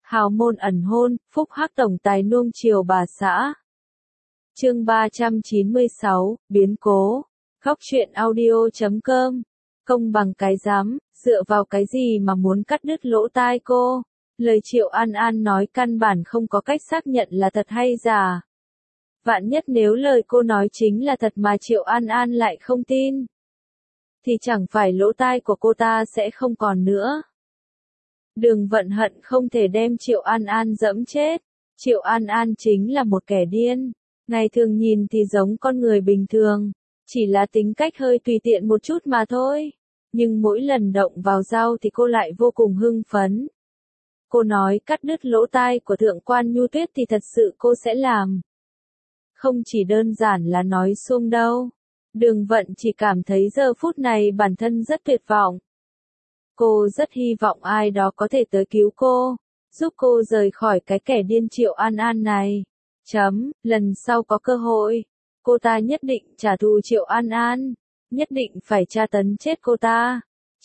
Hào môn ẩn hôn, phúc hắc tổng tài nuông chiều bà xã. Chương 396, biến cố. Góc truyện audio.com. Công bằng cái rắm, dựa vào cái gì mà muốn cắt đứt lỗ tai cô? Lời Triệu An An nói căn bản không có cách xác nhận là thật hay giả. Vạn nhất nếu lời cô nói chính là thật mà Triệu An An lại không tin, thì chẳng phải lỗ tai của cô ta sẽ không còn nữa. Đường Vận hận không thể đem Triệu An An dẫm chết. Triệu An An chính là một kẻ điên. Ngày thường nhìn thì giống con người bình thường, chỉ là tính cách hơi tùy tiện một chút mà thôi. Nhưng mỗi lần động vào dao thì cô lại vô cùng hưng phấn. Cô nói cắt đứt lỗ tai của Thượng quan Nhu Tuyết thì thật sự cô sẽ làm. Không chỉ đơn giản là nói suông đâu. Đường Vận chỉ cảm thấy giờ phút này bản thân rất tuyệt vọng. Cô rất hy vọng ai đó có thể tới cứu cô, giúp cô rời khỏi cái kẻ điên Triệu An An này. Lần sau có cơ hội, cô ta nhất định trả thù Triệu An An, nhất định phải tra tấn chết cô ta.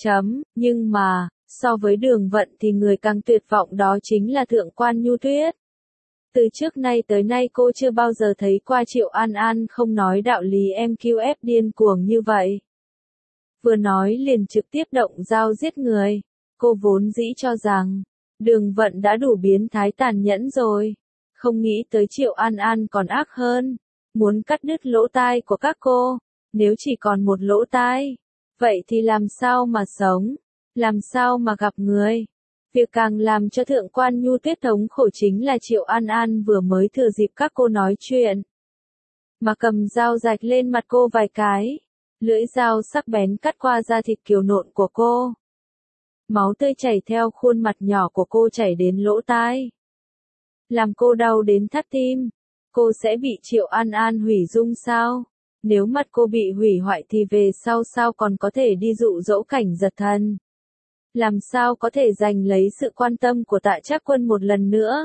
Nhưng mà, so với Đường Vận thì người càng tuyệt vọng đó chính là Thượng quan Nhu Tuyết. Từ trước nay tới nay cô chưa bao giờ thấy qua Triệu An An không nói đạo lý MQF điên cuồng như vậy. Vừa nói liền trực tiếp động dao giết người. Cô vốn dĩ cho rằng, Đường Vận đã đủ biến thái tàn nhẫn rồi. Không nghĩ tới Triệu An An còn ác hơn. Muốn cắt đứt lỗ tai của các cô. Nếu chỉ còn một lỗ tai, vậy thì làm sao mà sống? Làm sao mà gặp người? Việc càng làm cho Thượng quan Nhu Tuyết thống khổ chính là Triệu An An vừa mới thừa dịp các cô nói chuyện, mà cầm dao rạch lên mặt cô vài cái. Lưỡi dao sắc bén cắt qua da thịt kiều nộn của cô. Máu tươi chảy theo khuôn mặt nhỏ của cô chảy đến lỗ tai, làm cô đau đến thắt tim. Cô sẽ bị Triệu An An hủy dung sao? Nếu mặt cô bị hủy hoại thì về sau sao còn có thể đi dụ dỗ Cảnh Giật Thần? Làm sao có thể giành lấy sự quan tâm của Tạ Trác Quân một lần nữa?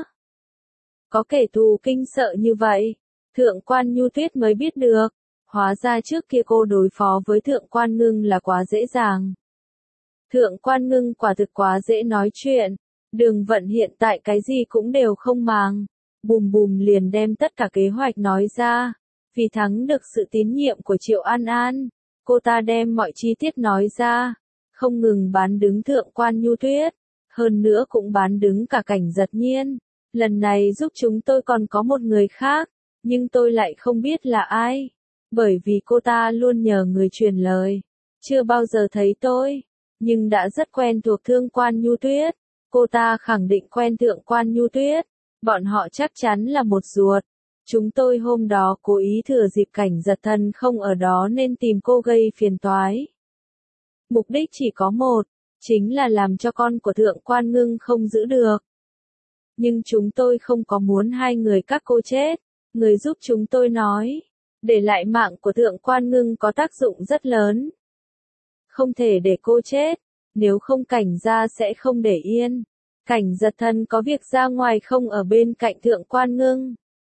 Có kẻ thù kinh sợ như vậy, Thượng quan Nhu Tuyết mới biết được. Hóa ra trước kia cô đối phó với Thượng quan Ngưng là quá dễ dàng. Thượng quan Ngưng quả thực quá dễ nói chuyện. Đường Vận hiện tại cái gì cũng đều không màng. Bùm bùm liền đem tất cả kế hoạch nói ra. Vì thắng được sự tín nhiệm của Triệu An An, cô ta đem mọi chi tiết nói ra. Không ngừng bán đứng Thượng quan Nhu Tuyết, hơn nữa cũng bán đứng cả Cảnh Giật Nhiên. Lần này giúp chúng tôi còn có một người khác, nhưng tôi lại không biết là ai. Bởi vì cô ta luôn nhờ người truyền lời. Chưa bao giờ thấy tôi, nhưng đã rất quen thuộc Thượng quan Nhu Tuyết. Cô ta khẳng định quen Thượng quan Nhu Tuyết. Bọn họ chắc chắn là một ruột. Chúng tôi hôm đó cố ý thừa dịp Cảnh Giật Thần không ở đó nên tìm cô gây phiền toái. Mục đích chỉ có một, chính là làm cho con của Thượng quan Ngưng không giữ được. Nhưng chúng tôi không có muốn hai người các cô chết. Người giúp chúng tôi nói, để lại mạng của Thượng quan Ngưng có tác dụng rất lớn. Không thể để cô chết, nếu không Cảnh gia sẽ không để yên. Cảnh Giật Thần có việc ra ngoài không ở bên cạnh Thượng quan Ngưng.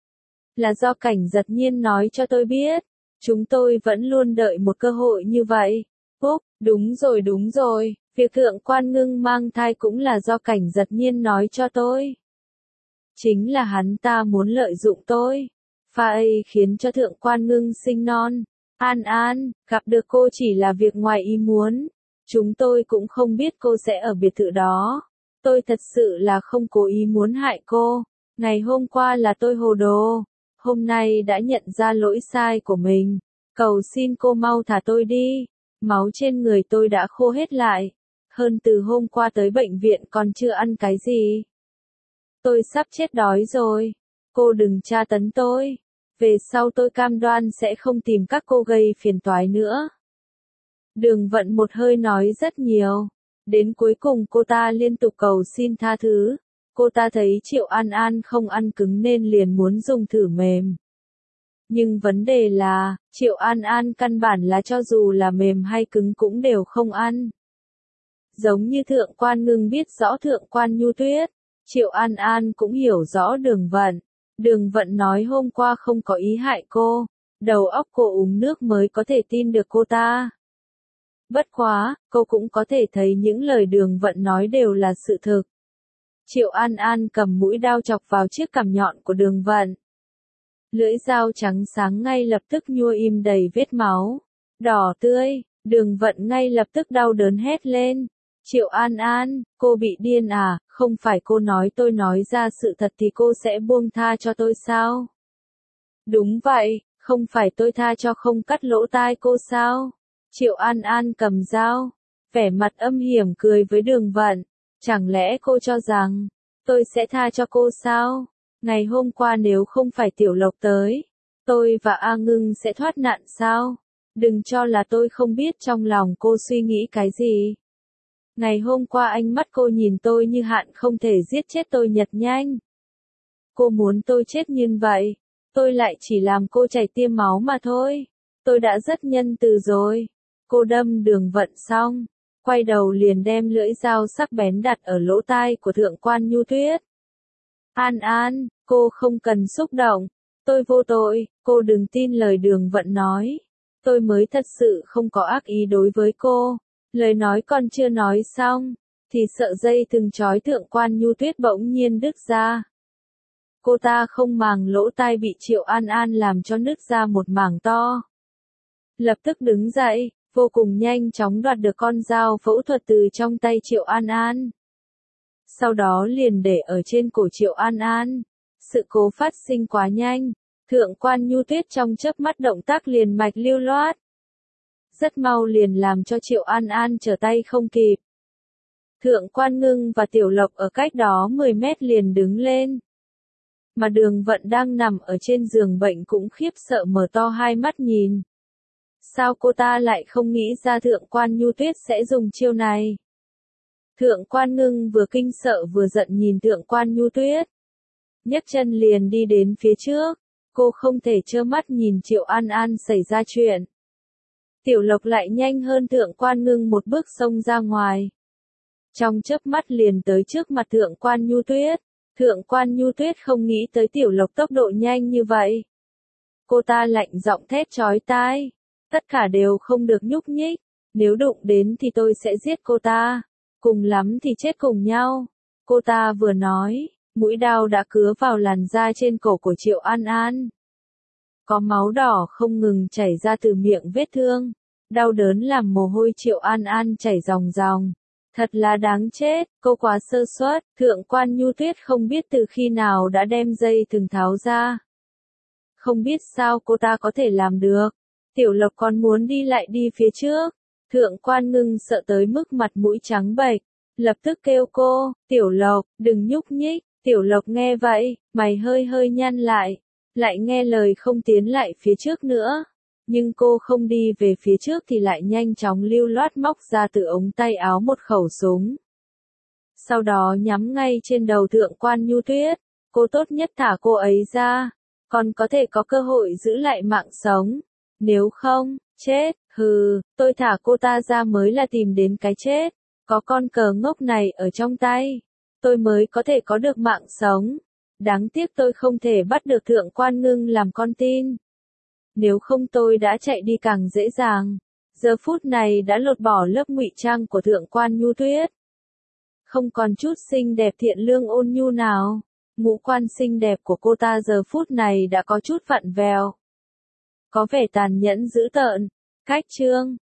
Là do Cảnh Giật Nhiên nói cho tôi biết. Chúng tôi vẫn luôn đợi một cơ hội như vậy. Đúng rồi, việc Thượng quan Ngưng mang thai cũng là do Cảnh Giật Nhiên nói cho tôi. Chính là hắn ta muốn lợi dụng tôi. Pha ấy khiến cho Thượng quan Ngưng sinh non. An An, gặp được cô chỉ là việc ngoài ý muốn. Chúng tôi cũng không biết cô sẽ ở biệt thự đó. Tôi thật sự là không cố ý muốn hại cô. Ngày hôm qua là tôi hồ đồ. Hôm nay đã nhận ra lỗi sai của mình. Cầu xin cô mau thả tôi đi. Máu trên người tôi đã khô hết lại. Hơn từ hôm qua tới bệnh viện còn chưa ăn cái gì. Tôi sắp chết đói rồi. Cô đừng tra tấn tôi. Về sau tôi cam đoan sẽ không tìm các cô gây phiền toái nữa. Đường Vận một hơi nói rất nhiều. Đến cuối cùng cô ta liên tục cầu xin tha thứ. Cô ta thấy Triệu An An không ăn cứng nên liền muốn dùng thử mềm. Nhưng vấn đề là, Triệu An An căn bản là cho dù là mềm hay cứng cũng đều không ăn. Giống như Thượng quan Ngưng biết rõ Thượng quan Nhu Tuyết, Triệu An An cũng hiểu rõ Đường Vận. Đường Vận nói hôm qua không có ý hại cô, đầu óc cô uống nước mới có thể tin được cô ta. Bất quá, cô cũng có thể thấy những lời Đường Vận nói đều là sự thực. Triệu An An cầm mũi dao chọc vào chiếc cằm nhọn của Đường Vận. Lưỡi dao trắng sáng ngay lập tức nhua im đầy vết máu đỏ tươi. Đường Vận ngay lập tức đau đớn hét lên. Triệu An An, cô bị điên à, không phải cô nói tôi nói ra sự thật thì cô sẽ buông tha cho tôi sao? Đúng vậy, không phải tôi tha cho không cắt lỗ tai cô sao? Triệu An An cầm dao, vẻ mặt âm hiểm cười với Đường Vận. Chẳng lẽ cô cho rằng, tôi sẽ tha cho cô sao? Ngày hôm qua nếu không phải Tiểu Lộc tới, tôi và A Ngưng sẽ thoát nạn sao? Đừng cho là tôi không biết trong lòng cô suy nghĩ cái gì. Ngày hôm qua ánh mắt cô nhìn tôi như hạn không thể giết chết tôi nhật nhanh. Cô muốn tôi chết như vậy, tôi lại chỉ làm cô chảy tiêm máu mà thôi. Tôi đã rất nhân từ rồi. Cô đâm Đường Vận xong, quay đầu liền đem lưỡi dao sắc bén đặt ở lỗ tai của Thượng quan Nhu Tuyết. An An, cô không cần xúc động. Tôi vô tội, cô đừng tin lời Đường Vận nói. Tôi mới thật sự không có ác ý đối với cô. Lời nói còn chưa nói xong, thì sợi dây thừng trói Thượng quan Nhu Tuyết bỗng nhiên đứt ra. Cô ta không màng lỗ tai bị Triệu An An làm cho nứt ra một mảng to. Lập tức đứng dậy, vô cùng nhanh chóng đoạt được con dao phẫu thuật từ trong tay Triệu An An. Sau đó liền để ở trên cổ Triệu An An. Sự cố phát sinh quá nhanh, Thượng quan Nhu Tuyết trong chớp mắt động tác liền mạch lưu loát. Rất mau liền làm cho Triệu An An trở tay không kịp. Thượng quan Ngưng và Tiểu Lộc ở cách đó 10 mét liền đứng lên. Mà Đường Vận đang nằm ở trên giường bệnh cũng khiếp sợ mở to hai mắt nhìn. Sao cô ta lại không nghĩ ra Thượng quan Nhu Tuyết sẽ dùng chiêu này? Thượng quan Ngưng vừa kinh sợ vừa giận nhìn Thượng quan Nhu Tuyết. Nhấc chân liền đi đến phía trước. Cô không thể trơ mắt nhìn Triệu An An xảy ra chuyện. Tiểu Lộc lại nhanh hơn Thượng quan Ngưng một bước xông ra ngoài. Trong chớp mắt liền tới trước mặt Thượng quan Nhu Tuyết. Thượng quan Nhu Tuyết không nghĩ tới Tiểu Lộc tốc độ nhanh như vậy. Cô ta lạnh giọng thét chói tai. Tất cả đều không được nhúc nhích. Nếu đụng đến thì tôi sẽ giết cô ta. Cùng lắm thì chết cùng nhau. Cô ta vừa nói, mũi dao đã cứa vào làn da trên cổ của Triệu An An. Có máu đỏ không ngừng chảy ra từ miệng vết thương. Đau đớn làm mồ hôi Triệu An An chảy ròng ròng. Thật là đáng chết, cô quá sơ suất. Thượng quan Nhu Tuyết không biết từ khi nào đã đem dây thừng tháo ra. Không biết sao cô ta có thể làm được. Tiểu Lộc còn muốn đi lại đi phía trước. Thượng quan Ngưng sợ tới mức mặt mũi trắng bệch, lập tức kêu cô, Tiểu Lộc, đừng nhúc nhích. Tiểu Lộc nghe vậy, mày hơi hơi nhăn lại nghe lời không tiến lại phía trước nữa. Nhưng cô không đi về phía trước thì lại nhanh chóng lưu loát móc ra từ ống tay áo một khẩu súng. Sau đó nhắm ngay trên đầu Thượng quan Nhu Tuyết, cô tốt nhất thả cô ấy ra, còn có thể có cơ hội giữ lại mạng sống. Nếu không, chết, hừ, tôi thả cô ta ra mới là tìm đến cái chết. Có con cờ ngốc này ở trong tay, tôi mới có thể có được mạng sống. Đáng tiếc tôi không thể bắt được Thượng quan Ngưng làm con tin. Nếu không tôi đã chạy đi càng dễ dàng. Giờ phút này đã lột bỏ lớp ngụy trang của Thượng quan Nhu Tuyết. Không còn chút xinh đẹp thiện lương ôn nhu nào. Ngũ quan xinh đẹp của cô ta giờ phút này đã có chút vặn vẹo. Có vẻ tàn nhẫn dữ tợn. Cách chương